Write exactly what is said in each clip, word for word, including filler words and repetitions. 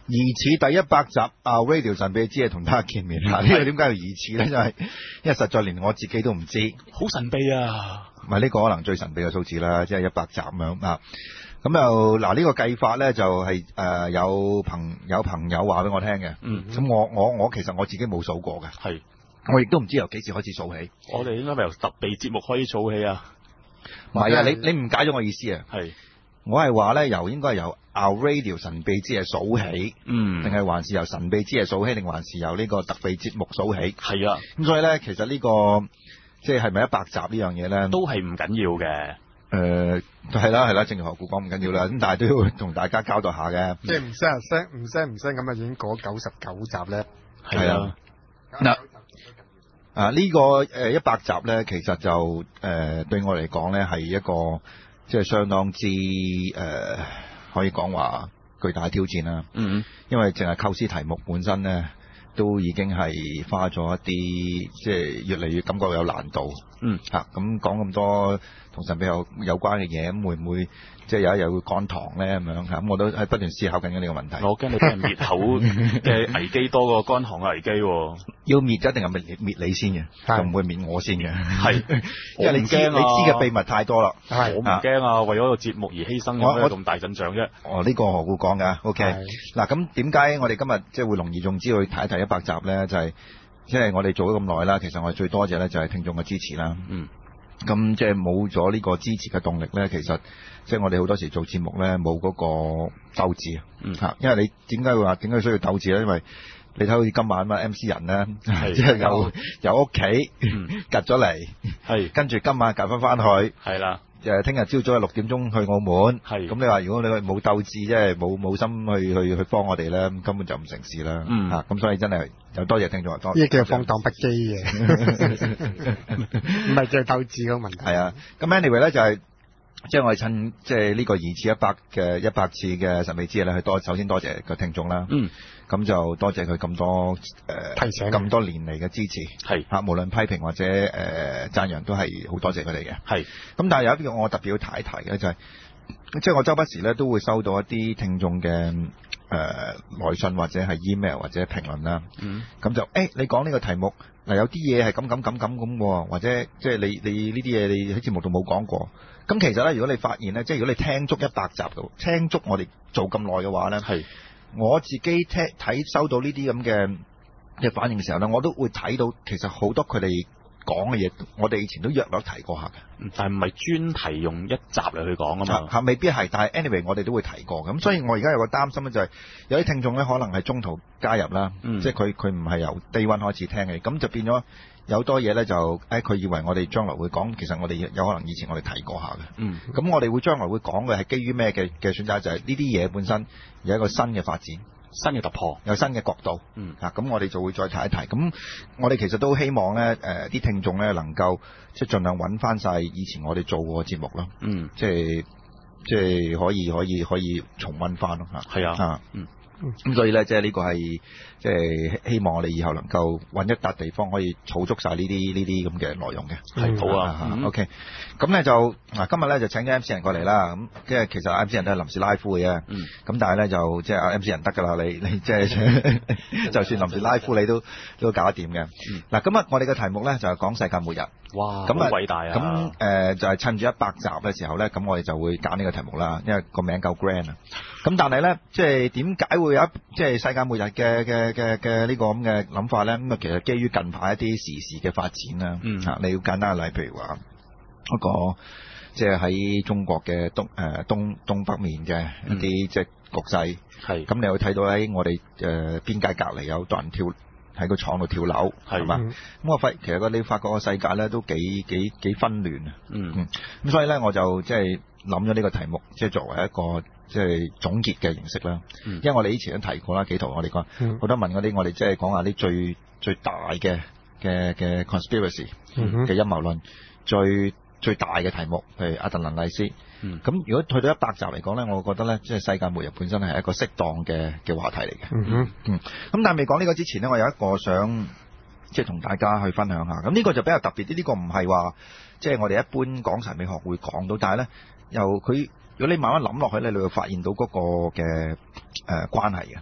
疑似第一百集啊 Radio 神秘之夜同大家見面啦，呢個點解要疑似咧？就係因為實在連我自己都唔知， 好神秘啊！ 唔係呢個可能最神秘嘅數字啦，即係一百集咁樣啊。咁又嗱呢個計法咧就係、是、誒、呃、有朋有朋友話俾我聽嘅， 嗯， 咁我我我其實我自己冇數過嘅， 係， 我亦都唔知由幾時開始數起。 我哋應該咪由特備節目開始數起啊？ 唔係啊，你你誤解咗我意思啊？ 係。 我係話咧，由應該係由 Our Radio 神秘之夜數起， 嗯， 定係還是由神秘之夜數起，定還是由呢個特備節目數起？ 係啊， 咁所以咧，其實呢、呢個即係係咪一百集呢樣嘢咧， 都係唔緊要嘅。 誒係啦係啦，正如何故講唔緊要啦，咁但係都要同大家交代下嘅。 即係唔聲聲唔聲唔聲咁啊，已經過九十九集咧。 係啊，嗱啊呢個誒一百集咧，其實就誒、呃、對我嚟講咧係一個。即係相當之誒、呃，可以講話巨大嘅挑戰啦。 嗯，因為淨係構思題目本身咧，都已經係花咗一啲，即係越嚟越感覺有難度。 嗯， 嚇咁講咁多同神秘有有關嘅嘢，咁會唔會即係有一日會乾塘咧咁樣嚇？咁我都喺不斷思考緊呢個問題。 我驚你俾人滅口嘅危機多過乾塘嘅危機喎。要滅一定係滅滅你先嘅，就唔會滅我先嘅。係，因為你知、啊、你知嘅秘密太多啦。係，我唔驚啊！為咗個節目而犧牲有咩咁大陣仗啫？哦，呢、呢個何故講㗎 ？OK，嗱咁點解我哋今日即係會隆而重之去睇一睇一百集咧？就係即係我哋做咗咁耐啦，其實我哋最多謝咧就係聽眾嘅支持啦。嗯。咁即係冇咗呢個支持嘅動力咧，其實即係我哋好多時做節目咧冇嗰個鬥志啊。嗯。嚇，因為你點解會話點解需要鬥志咧？因為你睇好似今晚嘛 M C 人咧，即係由由屋企趌咗嚟，係跟住今晚趌翻翻去，係啦。誒，聽日朝早係六點鐘去澳門，係咁你話如果你冇鬥志，即係冇冇心去去去幫我哋咧，根本就唔成事啦。嗯，嚇咁所以真係有多謝聽眾，多呢個叫放蕩不羈嘅，唔係叫鬥志嗰個問題。 係啊，咁 anyway 咧就係、是。即係我哋趁即係呢個疑似一百嘅一百次嘅神秘之夜咧，去多首先多謝個聽眾啦。嗯，咁就多謝佢咁多誒、呃、提醒咁多年嚟嘅支持。係嚇，無論批評或者誒、呃、讚揚都係好多謝佢哋嘅。係咁，但係有一樣我特別要提一提嘅就係、是，即係我周不時咧都會收到一啲聽眾嘅誒來信或者係 email 或者評論啦。嗯，咁就誒、欸、你講呢個題目嗱，有啲嘢係咁咁咁咁咁喎，或者即係你你呢啲嘢你喺節目度冇講過。咁其實咧，如果你發現咧，即係如果你聽足一百集嘅，聽足我哋做咁耐嘅話咧，係我自己聽睇收到呢啲咁嘅嘅反應嘅時候咧，我都會睇到其實好多佢哋講嘅嘢，我哋以前都約略提過下嘅，但係唔係專題用一集嚟去講啊嘛，嚇未必係，但係 anyway 我哋都會提過嘅。咁所以我而家有個擔心咧，就係有啲聽眾咧可能係中途加入啦，嗯、即係佢佢唔係由 day one 開始聽嘅，咁就變咗。有多嘢咧就誒，佢、哎、以為我哋將來會講，其實我哋有可能以前我哋提過下嘅。嗯，咁我哋會將來會講嘅係基於咩嘅嘅選擇？就係呢啲嘢本身有一個新嘅發展、新嘅突破、有新嘅角度。嗯，啊，咁我哋就會再提一提。咁我哋其實都希望咧，誒、呃、啲聽眾咧能夠即係盡量揾翻晒以前我哋做過嘅節目咯。嗯，即係即係可以可以可以重溫翻咯嚇。係啊，啊，嗯。咁所以咧，即係呢個係即係希望我哋以後能夠揾一笪地方可以儲足晒呢啲呢啲咁嘅內容嘅。係好啊，嗯、OK。咁咧就嗱，今日咧就請咗 M C 人過嚟啦。咁即係其實 M C 人都係臨時拉夫嘅啫。嗯。咁但係咧就即係 M C 人得㗎啦，你你即係就算臨時拉夫你都都搞得掂嘅。嗯。嗱，今日我哋嘅題目咧就係講世界末日。哇！咁好偉大啊！咁誒、呃、就係、是、趁住一百集嘅時候咧，咁我哋就會揀呢個題目啦，因為個名夠 grand 啊。咁但係咧，即係點解會有一即係世界末日嘅嘅嘅嘅呢個咁嘅諗法咧？咁啊，其實基於近排一啲時事嘅發展啦。嗯。嚇，你要簡單嘅例，譬如話嗰個即係喺中國嘅東誒、呃、東東北面嘅一啲即係局勢。係、嗯。咁你會睇到喺我哋誒、呃、邊界隔離有多人跳喺個廠度跳樓，係嘛？咁我發其實個你發覺個世界咧都幾幾幾紛亂啊。嗯。咁、嗯、所以咧我就即係諗咗呢個題目，即係作為一個即係總結嘅形式啦。嗯。因為我哋以前都提過啦，幾圖我哋講好多問嗰啲，我哋即係講下啲最最大嘅嘅嘅 conspiracy 嘅陰謀論，最最大嘅題目，譬如阿特蘭麗斯。嗯，咁如果去到一百集嚟講咧，我覺得咧，即係世界末日本身係一個適當嘅嘅話題嚟嘅。嗯哼，嗯，咁但係未講呢個之前咧，我有一個想即係同大家去分享下。咁呢個就比較特別啲，呢、這個唔係話即係我哋一般講神秘學會講到，但係咧由佢如果你慢慢諗落去咧，你會發現到嗰個嘅誒、呃、關係嘅。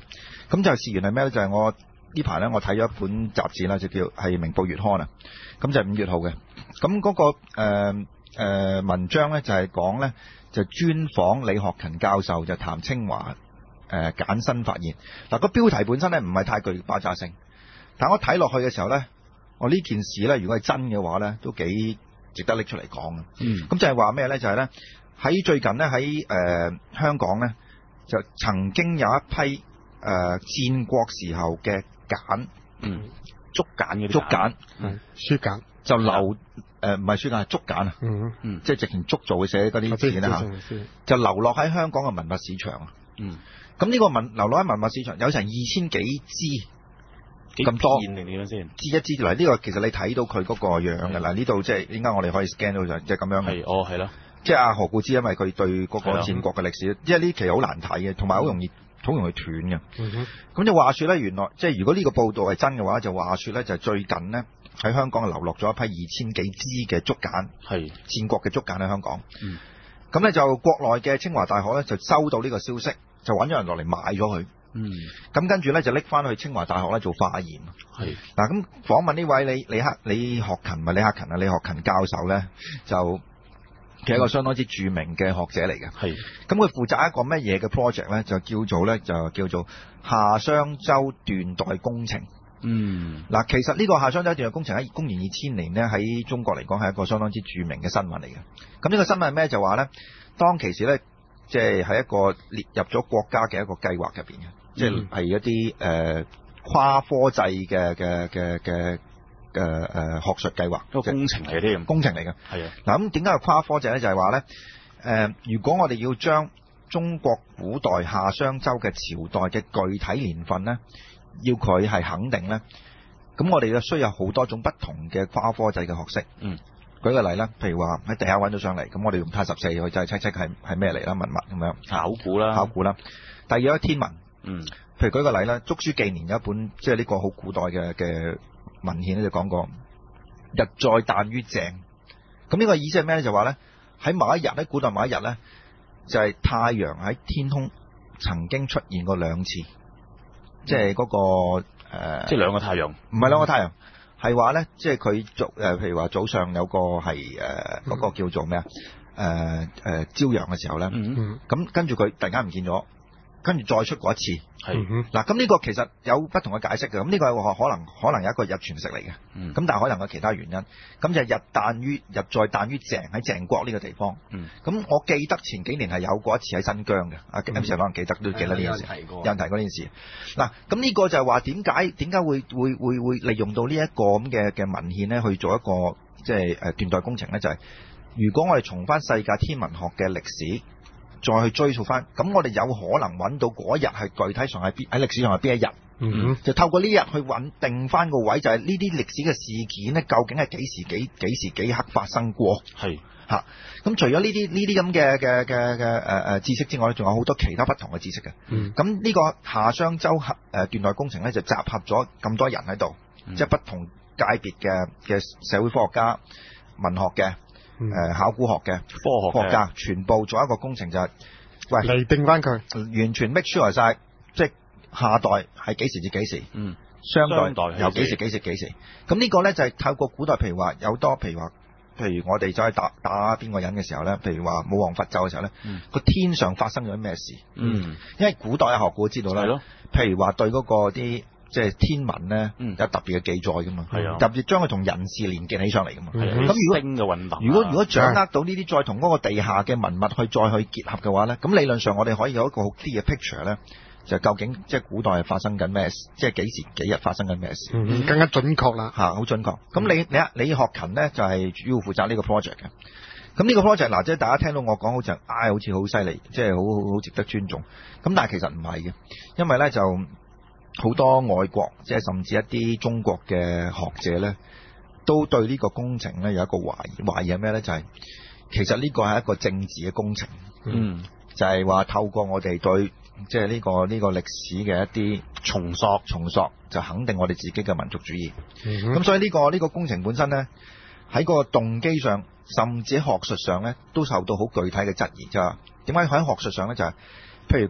咁就事緣係咩咧？就係、是、我呢排咧，我睇咗一本雜誌啦，就叫係《明報月刊》啊。咁就係五月號嘅。咁嗰、那個誒、呃呃、文章咧就係講咧，就專訪李學勤教授，就談清華誒簡新發現。嗱、個標題本身咧唔係太具爆炸性，但我睇落去嘅時候咧，我呢件事咧如果係真嘅話咧，都幾值得拎出嚟講嘅。嗯。咁就係話咩咧？就係咧喺最近咧喺誒香港咧，就曾經有一批誒、呃、戰國時候嘅簡，嗯，竹簡嘅竹簡， 嗯，書簡就留誒唔係書簡係竹簡啊，嗯嗯，即係直情竹做嘅寫嗰啲字咧嚇，就流落喺香港嘅文物市場啊。嗯。咁呢個文流落喺文物市場有成二千幾支咁多， 幾片定點樣先？ 支一支嚟，呢個其實你睇到佢嗰個樣嘅啦。呢度即係點解我哋可以 scan 到就即係咁樣嘅。 係哦，係咯。 即係阿何故之，因為佢對嗰個戰國嘅歷史，因為呢期好難睇嘅，同埋好容易好容易斷嘅。咁、嗯、就話說咧，原來即係如果呢個報道係真嘅話，就話說咧就最近呢，喺香港流落咗一批二千幾支嘅竹簡，係戰國嘅竹簡喺香港。咁、嗯、咧就國內嘅清華大學咧就收到呢個消息，就揾咗人落嚟買咗佢。嗯，咁跟住咧就拎翻去清華大學咧做化驗。係嗱，咁訪問呢位李李克李學勤咪李克勤啊李學勤教授咧就。其實一個相當之著名嘅學者嚟嘅，係咁佢負責一個乜嘢嘅 project 咧，就叫做咧就叫做夏商周斷代工程。嗯，嗱，其實呢個夏商周斷代工程喺公元二千年咧喺中國嚟講係一個相當之著名嘅新聞嚟嘅。咁呢個新聞係咩？就話咧，當其時咧，即係喺一個列入咗國家嘅一個計劃入邊嘅，即係係一啲誒、呃、跨科際嘅嘅嘅嘅。誒、呃、誒、呃、學術計劃， 個工程嚟啲工程嚟嘅，係啊。嗱咁點解係跨科際咧？就係話咧，誒如果我哋要將中國古代夏商周嘅朝代嘅具體年份咧，要佢係肯定咧，咁我哋就需要好多種不同嘅跨科際嘅學識。嗯，舉個例啦，譬如話喺地下揾咗上嚟，咁我哋用碳十四去就係測測係係咩嚟啦，文物咁樣考古啦， 考古啦。第二有天文，嗯，譬如舉個例啦，《竹書紀年》有一本即係呢個好古代嘅嘅。文獻咧就講過日在旦於正，咁呢個意思係咩咧？就話咧喺某一日喺古代某一日咧，就係、是、太陽喺天空曾經出現過兩次，即係嗰個誒， 即係兩個太陽， 唔係兩個太陽，係話咧，即係佢早誒，譬如話早上有個係誒嗰個叫做咩啊？誒誒朝陽嘅時候咧，咁、嗯嗯、跟住佢突然間唔見咗。跟住再出過一次，係嗱，咁呢個其實有不同嘅解釋嘅，咁呢個係可能可能有一個日全食嚟嘅，咁、嗯、但係可能有其他原因，咁就日誕於日在誕於鄭喺鄭國呢個地方，咁、嗯、我記得前幾年係有過一次喺新疆嘅，阿 M Sir 可能記得都記得呢件事，有人提過呢件事，嗱，咁呢個就係話點解點解會會會會利用到呢一個咁嘅嘅文獻咧去做一個即係誒斷代工程咧，就係、是、如果我哋從翻世界天文學嘅歷史。再去追溯翻，咁我哋有可能揾到嗰日係具體上係邊喺歷史上係邊一日，嗯，就透過呢日去揾定翻個位，就係呢啲歷史嘅事件咧，究竟係幾時幾幾時幾刻發生過？係嚇。咁除咗呢啲呢啲咁嘅嘅嘅嘅誒誒知識之外咧，仲有好多其他不同嘅知識嘅。嗯，咁呢個夏商周誒斷代工程咧，就集合咗咁多人喺度，嗯、即係不同界別嘅嘅社會科學家、文學嘅。誒、嗯，考古學嘅科學家全部做一個工程就係、是，喂， 嚟定翻佢， 完全 make sure 晒，即係下代係幾時至幾時，嗯，商代由幾時幾時幾時，咁呢個咧就係、是、透過古代，譬如話有多，譬如話，譬如我哋走去打打邊個人嘅時候咧，譬如話武王伐紂嘅時候咧，個、嗯、天上發生咗咩事，嗯，因為古代嘅學古知道啦，係咯，譬如話對嗰個啲。即係天文咧，有特別嘅記載噶嘛，係啊，特別將佢同人事連結起上嚟噶嘛。咁、嗯、如果如果如果掌握到呢啲，再同嗰個地下嘅文物去再去結合嘅話咧，咁理論上我哋可以有一個好啲嘅 picture 咧，就究竟即係古代係發生緊咩事，即係幾時幾日發生緊咩事， 嗯，更加準確啦， 嚇，好準確。咁你你啊李學勤咧就係、是、主要負責呢個 project 嘅。咁呢個 project 嗱，即係大家聽到我講好似唉，好似好犀利，即係好好值得尊重。咁但係其實唔係嘅，因為咧就。好多外國，即係甚至一啲中國嘅學者咧，都對呢個工程咧有一個懷疑。懷疑係咩咧？就係、是、其實呢個係一個政治嘅工程。嗯，就係、是、話透過我哋對即係呢個呢、這個歷史嘅一啲重塑、重塑，就肯定我哋自己嘅民族主義。咁、嗯、所以呢、這個呢、這個工程本身咧，喺個動機上，甚至喺學術上咧，都受到好具體嘅質疑。就係點解喺學術上咧？就係、是、譬如。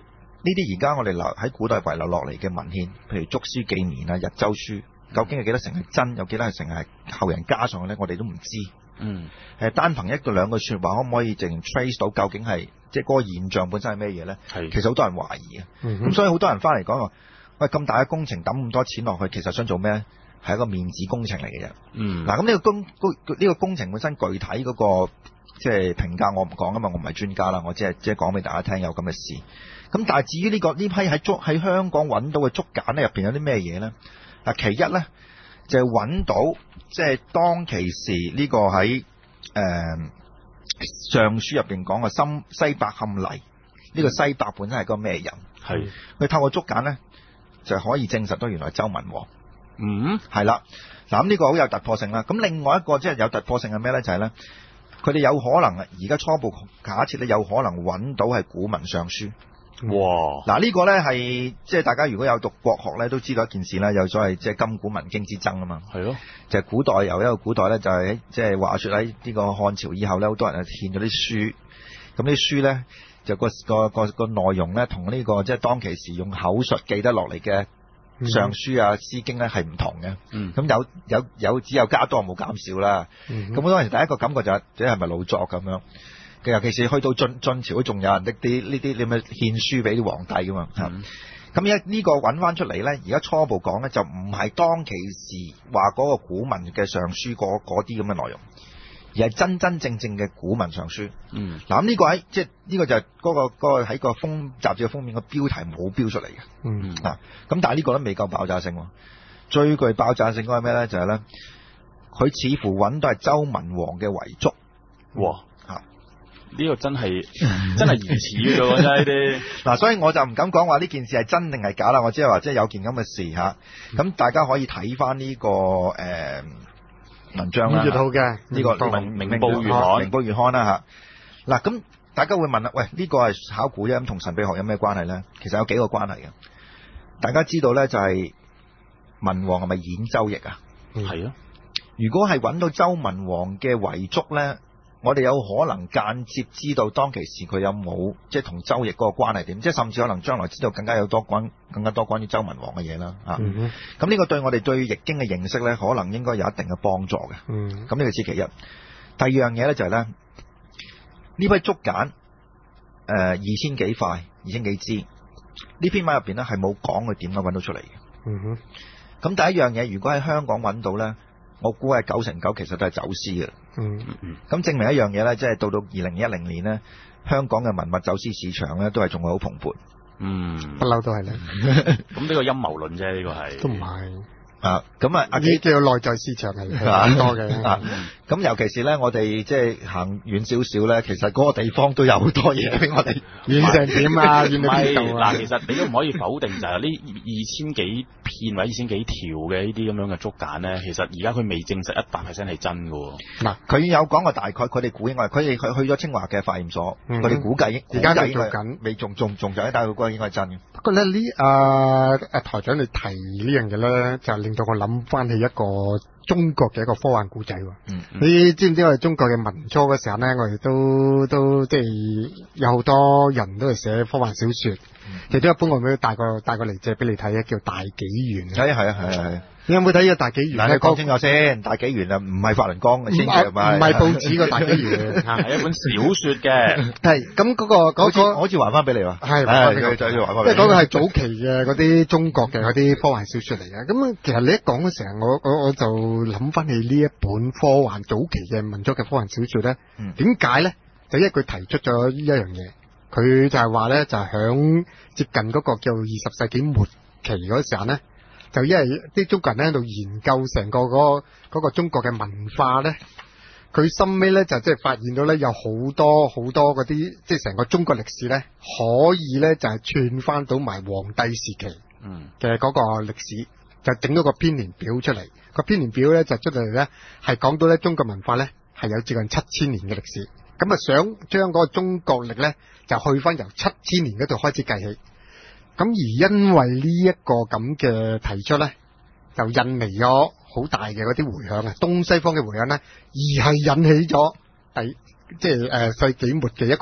啲而家我哋留喺古代遺留落嚟嘅文獻，譬如竹書紀年啊、日周書，究竟係幾多成係真，有幾多係成係後人加上去咧？我哋都唔知。 嗯， 誒單憑一個兩句説話，可唔可以淨 trace 到究竟係即係嗰個現象本身係咩嘢咧？係，其實好多人懷疑嘅。咁、嗯、所以好多人翻嚟講話，喂，咁大嘅工程抌咁多錢落去，其實想做咩咧？係一個面子工程嚟嘅啫。嗯，嗱咁呢個工工呢個工程本身具體嗰、那個即係評價，我唔講啊嘛，我唔係專家啦，我只係即係講俾大家聽有咁嘅事。咁但係至於呢、這個呢批喺竹喺香港揾到嘅竹簡咧，入邊有啲咩嘢咧？嗱，其一咧就係、是、揾到即係當其時呢個喺誒、呃、上書入邊講嘅西西伯堪黎，呢、這個西伯本身係個咩人？係佢透過竹簡咧就可以證實到原來周文王。嗯，係啦，嗱咁呢個好有突破性啦。咁另外一個即係有突破性係咩咧？就係咧，佢哋有可能而家初步假設咧，有可能揾到係古文尚書。哇！嗱呢個咧係即係大家如果有讀國學咧，都知道一件事啦，有所謂即係今古文經之爭啊嘛。係咯，就係古代由一個古代咧，就係即係話說喺呢個漢朝以後咧，好多人係獻咗啲書，咁啲書咧就個個個個內容咧，同呢個即係當其時用口述記得落嚟嘅。尚書啊、詩經咧係唔同嘅，咁、嗯、有有有只有加多冇減少啦。咁當時第一個感覺就係、是，即係咪老作咁樣？尤其是去到晉晉朝，都仲有人拎啲呢啲你咪獻書俾啲皇帝噶嘛。咁而家呢個揾翻出嚟咧，而家初步講咧就唔係當其時話嗰個古文嘅尚書嗰嗰啲咁嘅內容，而係真真正正嘅古文尚書。嗯，嗱咁呢個喺即係呢個就係嗰、嗰個嗰、嗰個喺個封雜誌嘅封面個標題冇標出嚟嘅。嗯，嗱、啊、咁但係呢個都未夠爆炸性。最具爆炸性嗰係咩咧？就係、是、咧，佢似乎揾到係周文王嘅遺囑。哇！嚇、啊， 呢、呢個真係真係疑似嘅喎，真係呢啲。 嗱，所以我就唔敢講話呢件事係真定係假啦。我只係話即係有件咁嘅事嚇。咁、啊、大家可以睇翻呢個誒。呃文章啦，呢、這個《明明報月刊》《明報月刊》啦嚇。嗱，咁大家會問啦，喂，呢、這個係考古啫，咁同神秘學有咩關係咧？其實有幾個關係嘅。大家知道咧，就係文王係咪演周易啊？係啊。如果係揾到周文王嘅遺囑咧，我哋有可能間接知道當其時佢有冇即係同周易嗰個關係點，即係甚至可能將來知道更加有多關更加多關於周文王嘅嘢啦。啊，咁、嗯、呢個對我哋對易經嘅認識咧，可能應該有一定嘅幫助嘅。嗯，咁呢個只其一。第二樣嘢咧就係、是、咧，呢批竹簡誒、呃、二千幾塊，二千幾支，呢篇文入邊咧係冇講佢點樣揾到出嚟嘅。嗯哼。咁第一樣嘢，如果喺香港揾到咧，我估係九成九其實都係走私嘅。嗯嗯，咁證明一樣嘢咧，即係到到二零一零年咧，香港嘅文物走私市場咧都係仲係好蓬勃。嗯， 不嬲都係咧。 咁呢個陰謀論啫，呢個係都唔係。 啊，咁啊， 呢叫內在市場係好多嘅。 啊，咁尤其是咧，我哋即係行遠少少咧，其實嗰個地方都有好多嘢俾我哋遠成點啊，遠到邊度啊？ 嗱，其實你都唔可以否定就係呢二千幾片或者二千幾條嘅呢啲咁樣嘅竹簡咧，其實而家佢未證實一百 percent 係真㗎。 嗱，佢有講過大概，佢哋估應該，佢哋佢去咗清華嘅化驗所，佢、嗯、哋估計而家就做緊，未仲仲仲就喺，但係佢估應該係真嘅。 不過咧呢，阿阿台長你提呢樣嘢咧，就令到我諗翻起一個中國嘅一個科幻故仔喎。嗯嗯，你知唔知我哋中國嘅民初嘅時候咧，我哋都都即係有好多人都係寫科幻小說。嗯、其中一本我咪帶個帶個嚟借俾你睇嘅，叫《大紀元》。 係啊係啊係啊！ 你有冇睇呢個《大紀元》？嗱，你講清楚先，《大紀元》啊，唔係法輪功嘅先嘅，唔係報紙個《大紀元》， 係一本小說嘅。 係咁嗰個嗰、那個， 好似還翻俾你喎。係， 係，再再還翻。即係嗰個係早期嘅嗰啲中國嘅嗰啲科幻小說嚟嘅。咁其實你一講嗰時候，我我我就諗翻起呢一本科幻早期嘅民族嘅科幻小說咧。點解咧？就因為佢提出咗呢一樣嘢。佢就係話咧，就係響接近嗰個叫二十世紀末期嗰時候咧，就因為啲中國人咧喺度研究成個嗰嗰個中國嘅文化咧，佢深尾咧就即係發現到咧有好多好多嗰啲即係成個中國歷史咧，可以咧就係串翻到埋黃帝時期嘅嗰個歷史，就整咗個編年表出嚟。個編年表咧就出嚟咧係講到咧中國文化咧係有接近七千年嘅歷史。咁啊，想將嗰個中國歷咧，就去翻由七千年嗰度開始計起。咁而因為呢一個咁嘅提出咧，就引嚟咗好大嘅嗰啲迴響啊，東西方嘅迴響咧，而係引起咗第即係誒世紀末嘅一個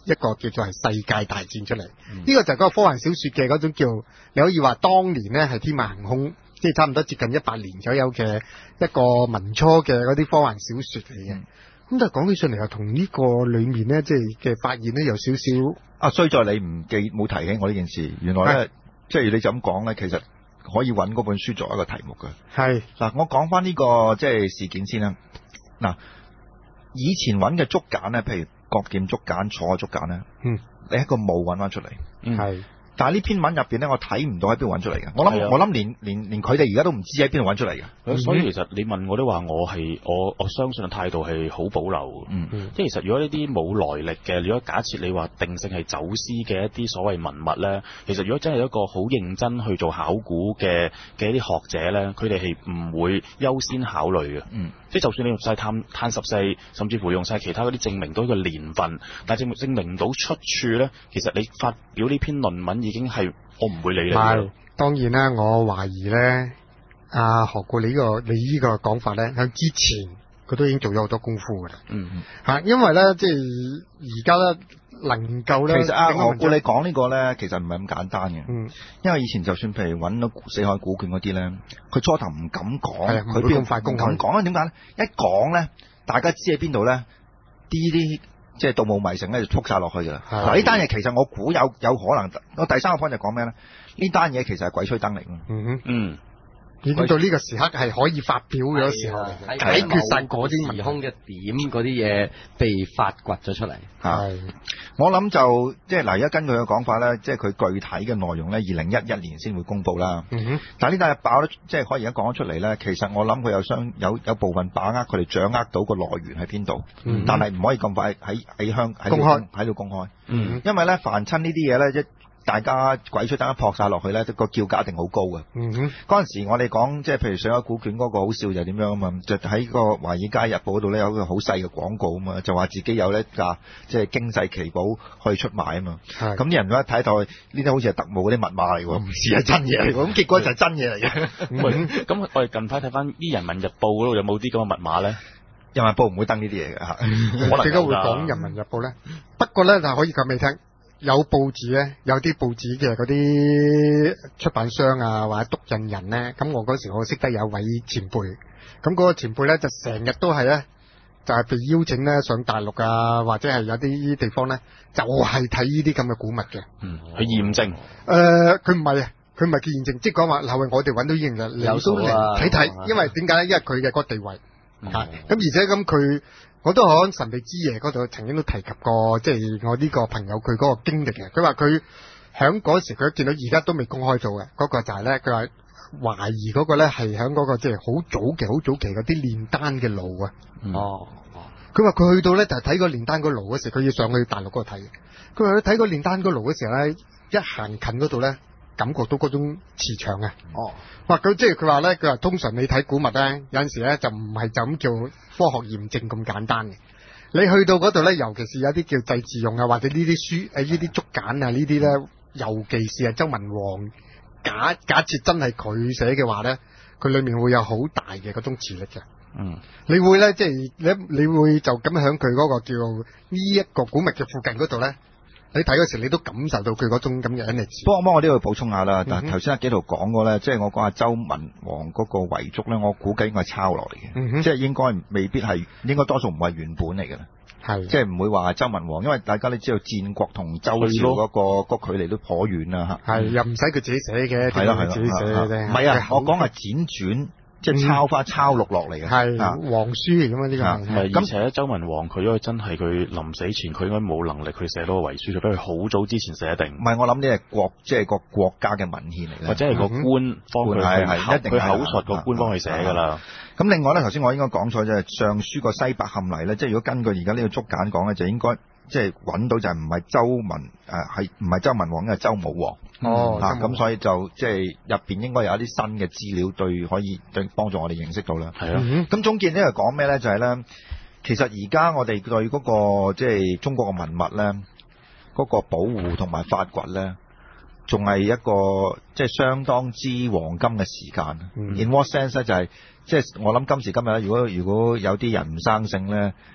一個叫做係世界大戰出嚟。呢、嗯、個就係嗰個科幻小說嘅嗰種叫，你可以話當年咧係天馬行空，即係差唔多接近一百年左右嘅一個民初嘅嗰啲科幻小說嚟嘅。咁、嗯、但係講起上嚟又同呢個裏面咧，即係嘅發現咧有少少啊，衰在你唔記冇提起我呢件事。原來咧，即係你就咁講咧，其實可以揾嗰本書作一個題目嘅。 係嗱， 我講翻呢個即係事件先啦。嗱，以前揾嘅竹簡咧，譬如國劍竹簡、楚竹簡咧，嗯，你喺個墓揾翻出嚟， 係、嗯。 但係呢篇文入邊咧，我睇唔到喺邊度揾出嚟嘅。我諗我諗連連連佢哋而家都唔知喺邊度揾出嚟嘅、 嗯。所以其實你問我都話我係我我相信嘅態度係好保留。嗯嗯。即係其實如果呢啲冇來歷嘅，如果假設你話定性係走私嘅一啲所謂文物咧，其實如果真係一個好認真去做考古嘅嘅一啲學者咧，佢哋係唔會優先考慮嘅。嗯。即係就算你用晒碳碳十四，甚至乎用晒其他嗰啲證明到個年份，但係證明證明唔到出處咧，其實你發表呢篇論文已經係我唔會理你。 係當然啦，我懷疑咧，阿何故你呢個你呢個講法咧，喺之前佢都已經做咗好多功夫噶啦。嗯嗯。嚇，因為咧，即係而家咧能夠咧， 其實阿何故你講呢個咧，其實唔係咁簡單嘅。嗯。因為以前就算譬如揾到死海古卷嗰啲咧，佢初頭唔敢講，佢邊咁快公開講啊？點解咧？一講咧，大家知喺邊度咧？呢啲即係盜墓迷城咧，就撲晒落去㗎啦。嗱，呢單嘢其實我估有有可能。我第三個 point 就講咩咧？呢單嘢其實係鬼吹燈嚟㗎。嗯哼。嗯。已經到呢個時刻係可以發表嘅時候，解決晒嗰啲時空嘅點嗰啲嘢被發掘咗出嚟。係，我諗就即係嗱，而家根據佢嘅講法咧，即係佢具體嘅內容咧，二零一一年先會公佈啦。嗯哼。但係呢單嘢爆得即係可以而家講得出嚟咧，其實我諗佢有相有有部分把握佢哋掌握到個來源喺邊度，但係唔可以咁快喺喺香喺公開喺度公開。嗯。因為咧，凡親呢啲嘢咧一。大家鬼吹燈一撲晒落去咧，個叫價一定好高嘅。嗯哼，嗰陣時我哋講即係譬如死海古卷嗰個好笑就係點樣啊嘛，就喺個華爾街日報嗰度咧有個好細嘅廣告啊嘛，就話自己有呢架即係經世奇寶可以出賣啊嘛。係。咁啲人一睇到呢啲好似係特務嗰啲密碼嚟喎，唔似係真嘢嚟喎。咁結果就係真嘢嚟嘅。咁我哋近排睇翻啲人民日報嗰度有冇啲咁嘅密碼咧？ 人民日報唔會登呢啲嘢嘅嚇。 點解會講人民日報咧？不過咧就可以講俾你聽。有報紙咧，有啲報紙嘅嗰啲出版商啊，或者督印人咧，咁我嗰時我識得有位前輩，咁嗰個前輩咧就成日都係咧，就係、是、被邀請咧上大陸啊，或者係有啲地方咧，就係睇呢啲咁嘅古物嘅。嗯， 去驗證。誒、 呃，佢唔係啊，佢唔係叫驗證，即係講話嗱，我哋揾到呢樣嘢，你都嚟睇睇，因為點解咧？因為佢嘅嗰個地位，咁、嗯、而且咁佢。我都喺神秘之夜嗰度曾經都提及過，即係我呢個朋友佢嗰個經歷嘅。佢話佢響嗰時佢見到而家都未公開做嘅，嗰個就係咧，佢話懷疑嗰個咧係響嗰個即係好早期、好早期嗰啲煉丹嘅爐啊。哦，佢話佢去到咧就係睇個煉丹個爐嗰時，佢要上去大陸嗰度睇。佢話佢睇個煉丹個爐嗰時候咧，一行近嗰度咧，感覺到嗰種磁場啊。哦，哇！佢即係佢話咧，佢話通常你睇古物咧，有陣時咧就唔係就咁叫科學驗證咁簡單嘅。你去到嗰度咧，尤其是有啲叫祭祀用啊，或者呢啲書誒呢啲竹簡啊呢啲咧，尤其是係周文王假假設真係佢寫嘅話咧，佢裏面會有好大嘅嗰種磁力嘅。嗯，你會咧即係你你會就咁響佢嗰個叫呢一個古物嘅附近嗰度咧。你睇嗰時，你都感受到佢嗰種咁嘅 energy。不過， 我我都要補充下啦。但係頭先阿紀陶講過咧，即係我講下周文王嗰個遺囑咧，我估計應該係抄落嚟嘅，嗯，即係應該未必係，應該多數唔係原本嚟嘅啦。係，即係唔會話周文王，因為大家都知道戰國同周朝嗰個嗰個距離都頗遠啦嚇。係，又唔使佢自己寫嘅，係啦係啦，自己寫嘅啫。唔係啊，我講係輾轉。即係抄翻抄錄落嚟嘅，係皇書嚟㗎嘛呢個。 係，而且周文王佢因為真係佢臨死前佢應該冇能力去寫到個遺書，就俾佢好早之前寫定。 唔係，我諗呢係國即係個國家嘅文獻嚟嘅， 或者係個官幫佢係一定佢口述個官幫佢寫㗎啦。 咁另外咧，頭先我應該講錯，就係上書個西伯冚黎咧，即係如果根據而家呢個竹簡講咧，就應該即係揾到就係唔係周文誒係唔係周文王，因為周武王。哦，嚇、嗯、咁、啊、所以就即係入邊應該有一啲新嘅資料對可以對幫助我哋認識到啦。係啊，咁總結呢個講咩咧？就係、是、咧，其實而家我哋對嗰、那個即係、就是、中國嘅文物咧，嗰、那個保護同埋發掘咧，仲係一個即係、就是、相當之黃金嘅時間。嗯、In what sense 咧？就係即係我諗今時今日咧，如果如果有啲人唔生性咧，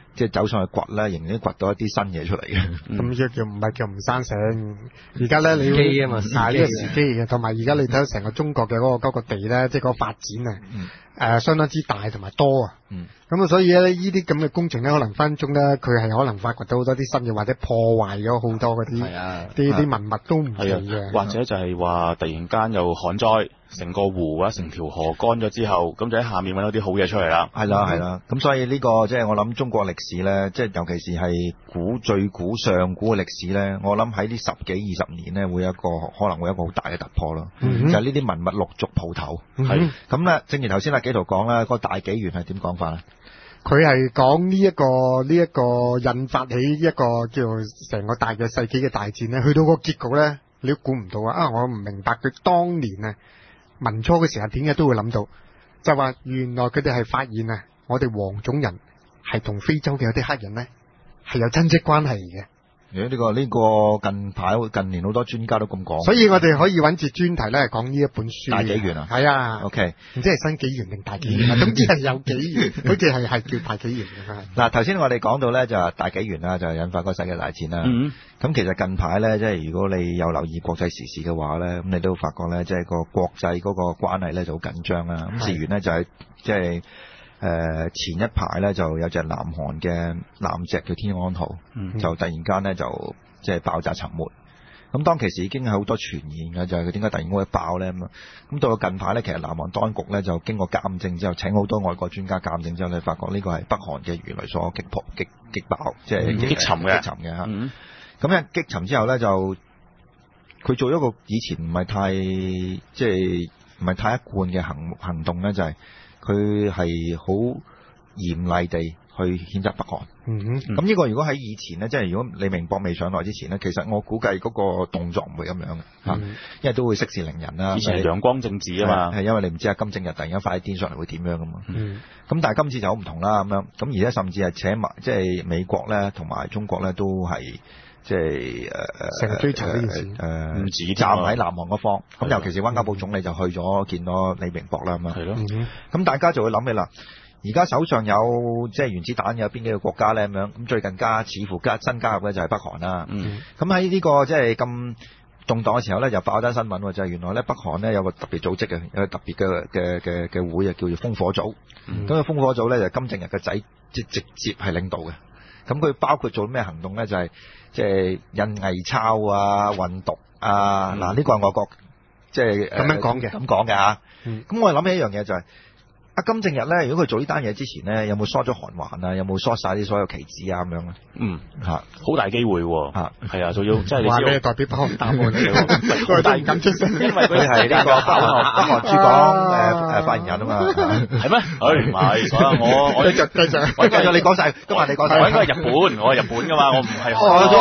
即係走上去掘咧，仍然掘到一啲新嘢出嚟嘅。 咁叫叫唔係叫唔生性，而家咧你機啊嘛， 係呢個時機嘅，同埋而家你睇到成個中國嘅嗰、嗰個嗰、嗰個地咧，即係嗰個發展啊，誒、嗯呃、相當之大同埋多啊。咁啊、嗯，所以咧呢啲咁嘅工程咧，可能分鐘咧，佢係可能發掘到好多啲新嘅，或者破壞咗好多嗰啲啲啲文物都唔奇嘅， 或者就係話突然間又旱災。成個湖啊，成條河乾咗之後，咁就喺下面揾到啲好嘢出嚟啦。 係啦，係啦。咁所以呢、呢個即係我諗中國歷史咧，即係尤其是係古最古上古嘅歷史咧，我諗喺呢十幾二十年咧，會有一個可能會有一個好大嘅突破咯。嗯、就係呢啲文物陸續蒲頭。係咁咧，正如頭先阿紀陶講啦，個大紀元係點講法咧？ 佢係講呢一個呢一、呢個引發起一個叫做成個大嘅世紀嘅大戰咧，去到個結局咧，你都估唔到啊！啊，我唔明白佢當年啊。民初嘅時候點解都會諗到，就話原來佢哋係發現啊，我哋黃種人係同非洲嘅有啲黑人咧係有親戚關係嘅。 誒，呢個呢個近排近年好多專家都咁講， 所以我哋可以揾住專題咧講呢一本書。 大紀元啊， 係啊 ，OK， 唔知係新紀元定大紀元啊，總之係有紀元，好似係係叫大紀元嘅。 嗱，頭先我哋講到咧就係大紀元啦，就引發個世界大戰啦。嗯，咁其實近排咧，即係如果你有留意國際時事嘅話咧，咁你都會發覺咧，即係個國際嗰個關係咧就好緊張啦。咁事緣咧就係即係。誒、呃、前一排咧就有隻南韓嘅艦隻叫天安號，嗯、就突然間咧就即係爆炸沉沒。咁當其時已經係好多傳言嘅，就係佢點解突然間會爆咧咁啊？咁到咗近排咧，其實南韓當局咧就經過鑑證之後，請好多外國專家鑑證之後，你發覺呢個係北韓嘅魚雷所擊破、擊擊爆，即係擊沉嘅。擊沉嘅嚇。咁一擊沉之後咧，就佢做咗個以前唔係太即係唔係太一貫嘅行行動咧，就係、是。佢係好嚴厲地去譴責北韓。嗯哼，咁呢個如果喺以前咧，即係如果李明博未上台之前咧，其實我估計嗰個動作唔會咁樣嘅嚇，嗯、因為都會息事寧人啦。 以前係陽光政治啊嘛， 係因為你唔知阿金正日突然間發啲癲上嚟會點樣噶嘛。嗯，咁但係今次就好唔同啦咁樣，咁而家甚至係請埋即係美國咧同埋中國咧都係。即係誒成日追查呢件事， 誒唔止站喺南韓嗰方，咁尤其是溫家寶總理就去咗見到李明博啦咁啊，係咯，咁大家就會諗起啦，而家手上有即係原子彈有邊幾個國家咧咁樣，咁最近加似乎加新加入嘅就係北韓啦，咁喺呢個即係咁動盪嘅時候咧，就爆單新聞就係原來咧北韓咧有個特別組織嘅，有個特別嘅嘅嘅嘅會啊，叫做烽火組，咁個烽火組咧就係金正日嘅仔即係直接係領導嘅。咁佢包括做咩行動咧？就係即係印偽鈔啊、運毒啊。嗱、嗯，呢、這個係外國即係咁樣講嘅，咁講嘅嚇。咁、嗯、我諗起一樣嘢就係、是、阿金正日咧，如果佢做呢單嘢之前咧，有冇疏咗韓環啊？有冇疏晒啲所有棋子啊？咁樣咧？嗯，嚇，好大機會喎。嚇，係啊，仲要即係你知道。話咩代表北韓答案嚟？佢大咁出聲，因為佢係呢個北韓北韓駐港誒誒發言人啊嘛。係咩？誒唔係，所以我我繼續繼續，我繼續你講晒，今日你講晒。我應該係日本，我係日本噶嘛，我唔係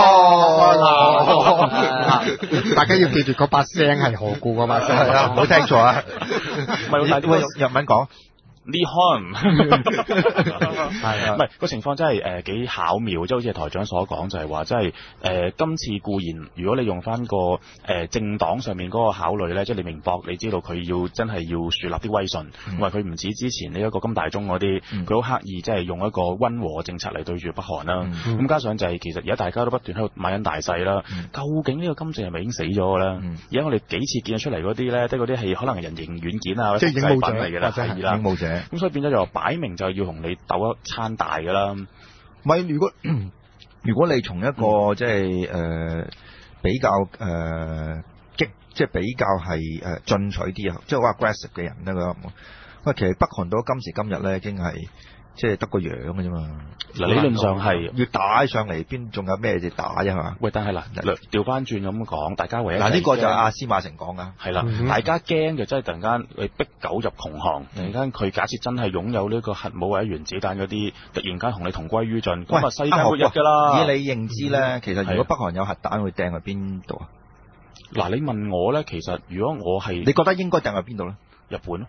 韓。 大家要記住嗰把聲係何故嗰把聲，係啊，唔好聽錯啊。 唔係，但係日文講。呢漢係啊，唔係個情況真係誒幾巧妙，即係好似台長所講，就係話即係誒今次固然，如果你用翻個誒、呃、政黨上面嗰個考慮咧，即係你明博，你知道佢要真係要樹立啲威信，因為佢唔止之前呢一個金大中嗰啲，佢好、嗯、刻意即係用一個溫和嘅政策嚟對住北韓啦。咁、嗯、加上就係其實而家大家都不斷喺度買緊大細啦，嗯、究竟呢個金正係咪已經死咗嘅咧？而家、嗯、我哋幾次見咗出嚟嗰啲咧，即係嗰啲係可能係人形軟件啊，即係影武者嚟嘅啦，係啦，影武者。咁所以變咗就擺明就要同你鬥一餐大噶啦。唔係，如果如果你從一個、嗯、即係誒、呃、比較誒、呃、激，即係比較係誒進取啲啊，即係好 aggressive 嘅人咧，咁喂，其實北韓到今時今日咧，已經係即係得個樣嘅啫嘛。嗱，理論上係要打上嚟，邊仲有咩嘢打啫？係嘛？喂，但係嗱，調翻轉咁講，大家唯一嗱呢個就係阿司馬成講噶，係啦，嗯、大家驚就真係突然間你逼狗入窮巷，突然間佢假設真係擁有呢個核武或者原子彈嗰啲，突然間同你同歸於盡，咁啊世界末日㗎啦！以你認知咧，嗯、其實如果北韓有核彈，會掟去邊度啊？嗱，你問我咧，其實如果我係，你覺得應該掟去邊度咧？日本咯。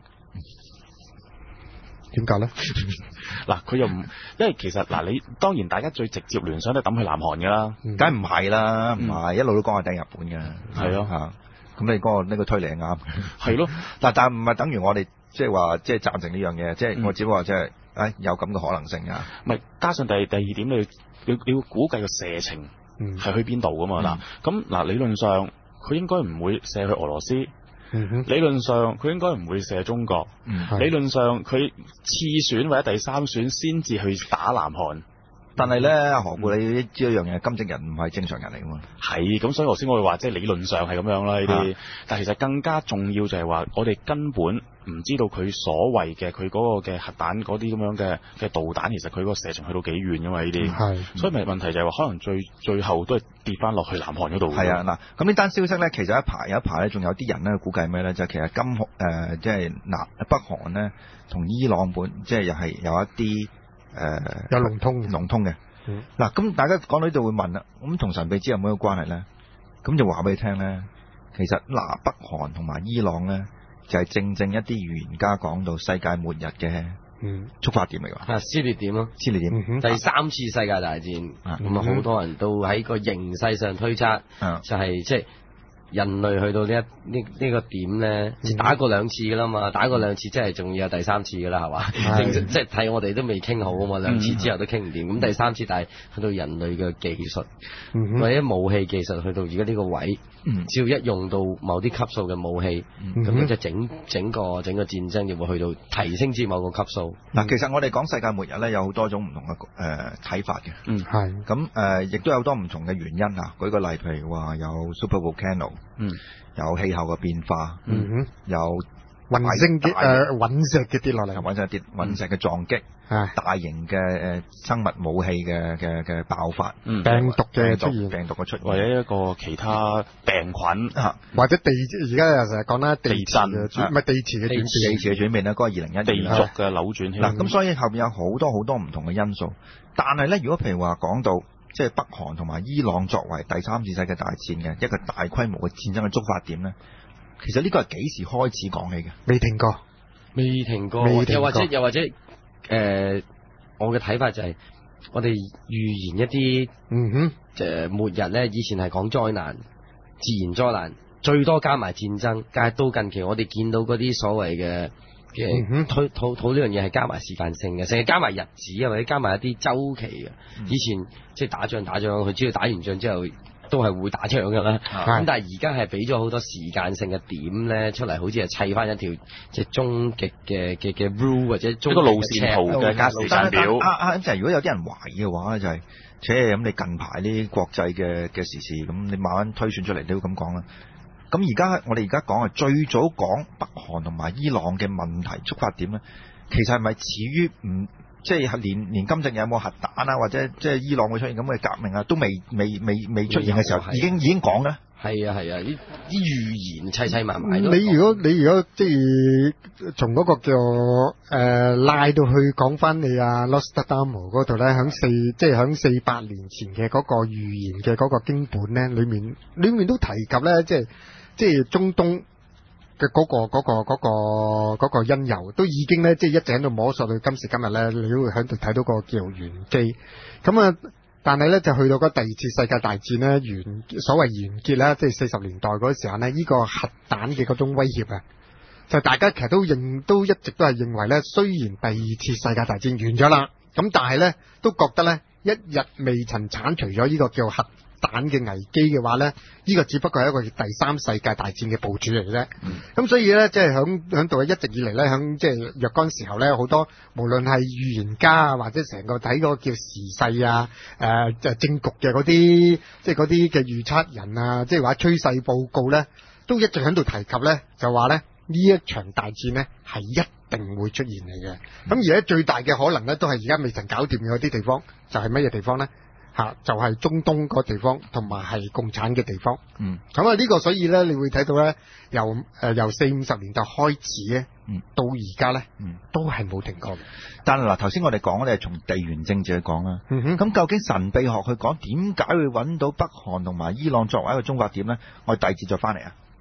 點解咧？嗱，佢又唔，因為其實嗱，你當然大家最直接聯想都抌去南韓㗎啦，梗係唔係啦，唔係、嗯、一路都講係掟日本嘅，係咯嚇。咁你嗰個呢個推理係啱，係咯。嗱，但係唔係等於我哋即係話即係贊成呢樣嘢，即係我只不過即係誒誒有咁嘅可能性啊。 唔係，加上第第二點，你你你要估計個射程係去邊度噶嘛？嗱、嗯，咁嗱理論上佢應該唔會射去俄羅斯。 嗯、 理論上佢應該唔會射中國。嗯、理論上佢次選或者第三選先至去打南韓。 但係咧，何故你知道一樣嘢，金正人唔係正常人嚟噶嘛？ 係，咁所以頭先我會話，即係理論上係咁樣啦呢啲。但係其實更加重要就係話，我哋根本唔知道佢所謂嘅佢嗰個嘅核彈嗰啲咁樣嘅嘅導彈，其實佢個射程去到幾遠噶嘛？呢啲係，所以咪問題就係話，可能最最後都係跌翻落去南韓嗰度。 係啊，嗱，咁呢單消息咧，其實一排有一排咧，仲有啲人咧估計咩咧？就係、其實金誒、呃，即係南北韓咧，同伊朗本即係又係有一啲。誒、呃， 有龍通龍通嘅，嗱、嗯，咁大家講到呢度會問啦，咁同神秘之有冇一個關係咧？咁就話俾你聽咧，其實嗱，北韓同埋伊朗咧，就係、是、正正一啲預言家講到世界末日嘅，嗯，觸發點嚟㗎， 啊，撕裂點咯， 撕裂點， 嗯、第三次世界大戰，咁啊，好、嗯、多人都喺個形勢上推測，嗯、就係即係。人類去到呢一呢呢個點咧，打過兩次噶啦嘛，打過兩次即係仲要有第三次噶啦，係嘛？即係睇我哋都未傾好啊嘛，兩次之後都傾唔掂，咁、嗯、第三次但係去到人類嘅技術、嗯、或者武器技術去到而家呢個位，嗯、只要一用到某啲級數嘅武器，咁樣就整整個整個戰爭就會去到提升至某個級數。 嗱、嗯，其實我哋講世界末日咧，有好多種唔同嘅誒睇法嘅， 嗯係， 咁誒亦都有好多唔同嘅原因啊。舉個例，譬如話有 super volcano。嗯，有氣候嘅變化，嗯哼，有隕星嘅誒隕石嘅跌落嚟， 隕石跌隕石嘅撞擊，啊，大型嘅誒生物武器嘅嘅嘅爆發， 嗯，病毒嘅出現， 病毒嘅出現， 或者一個其他病菌嚇， 或者地而家又成日講啦，地震嘅，唔係地磁嘅轉變， 地磁嘅轉變咧，嗰個二零一二地軸嘅扭轉。 嗱，咁所以後邊有好多好多唔同嘅因素，但係咧，如果譬如話講到。即係北韓同埋伊朗作為第三次世界大戰嘅一個大規模嘅戰爭嘅觸發點咧，其實呢個係幾時開始講起嘅？ 未停過， 未停過，停過又或者又或者誒、呃，我嘅睇法就係、是、我哋預言一啲嗯哼，誒、呃、末日咧，以前係講災難、自然災難，最多加埋戰爭，但係到近期我哋見到嗰啲所謂嘅。嘅推討討呢樣嘢係加埋時間性嘅，成日加埋日子啊，或者加埋一啲周期嘅。嗯、以前即係打仗打仗，佢知道打完仗之後都係會打仗㗎啦。咁、嗯、但係而家係俾咗好多時間性嘅點咧出嚟，好似係砌翻一條即係終極嘅嘅嘅 rule 或者終極嘅路線圖嘅加時間表。 啊啊！就係如果有啲人懷疑嘅話咧，就係、是，且咁你近排啲國際嘅嘅時事，咁你慢慢推算出嚟，你都咁講啦。咁而家我哋而家講係最早講北韓同埋伊朗嘅問題觸發點咧，其實係咪始於唔即係連連金正有冇核彈啊，或者即係伊朗會出現咁嘅革命啊，都未未未未出現嘅時候，已經已經講咧。 係啊係啊，啲啲預言砌砌埋埋。 你如果你如果即係從嗰個叫誒、呃、拉到去講翻你啊 Nostradamus 嗰度咧，響四即係響四百年前嘅嗰個預言嘅嗰個經本咧，裏面裏面都提及咧，即係。即係中東嘅嗰個嗰個嗰個嗰個因由，都已經咧，即係一直喺度摸索到今時今日咧，你都會喺度睇到個叫玄機。咁啊，但係咧就去到嗰第二次世界大戰咧，完所謂完結啦，即係四十年代嗰時候咧，呢個核彈嘅嗰種威脅啊，就大家其實都認都一直都係認為咧，雖然第二次世界大戰完咗啦，咁但係咧都覺得咧，一日未曾剷除咗呢個叫核彈嘅危機嘅話咧，呢個只不過係一個第三世界大戰嘅部署嚟嘅啫。咁、嗯、所以咧，即係響響度一直以嚟咧，響即係若干時候咧，好多無論係預言家啊，或者成個睇個叫時勢啊，誒、呃、就政局嘅嗰啲，即係嗰啲嘅預測人啊，即係話趨勢報告咧，都一直喺度提及咧，就話咧呢一場大戰咧係一定會出現嚟嘅。咁、嗯、而家最大嘅可能咧，都係而家未曾搞掂嘅嗰啲地方，就係乜嘢地方咧？吓，就係、是、中東嗰地方，同埋係共產嘅地方。嗯，咁啊呢個所以咧，你會睇到咧，由誒、呃、由四五十年代開始咧，嗯，到而家咧，嗯，都係冇停過嘅。 但係嗱，頭先我哋講咧係從地緣政治去講啦。嗯哼，咁究竟神秘學去講點解會揾到北韓同埋伊朗作為一個中發點咧？我哋第二節再翻嚟啊。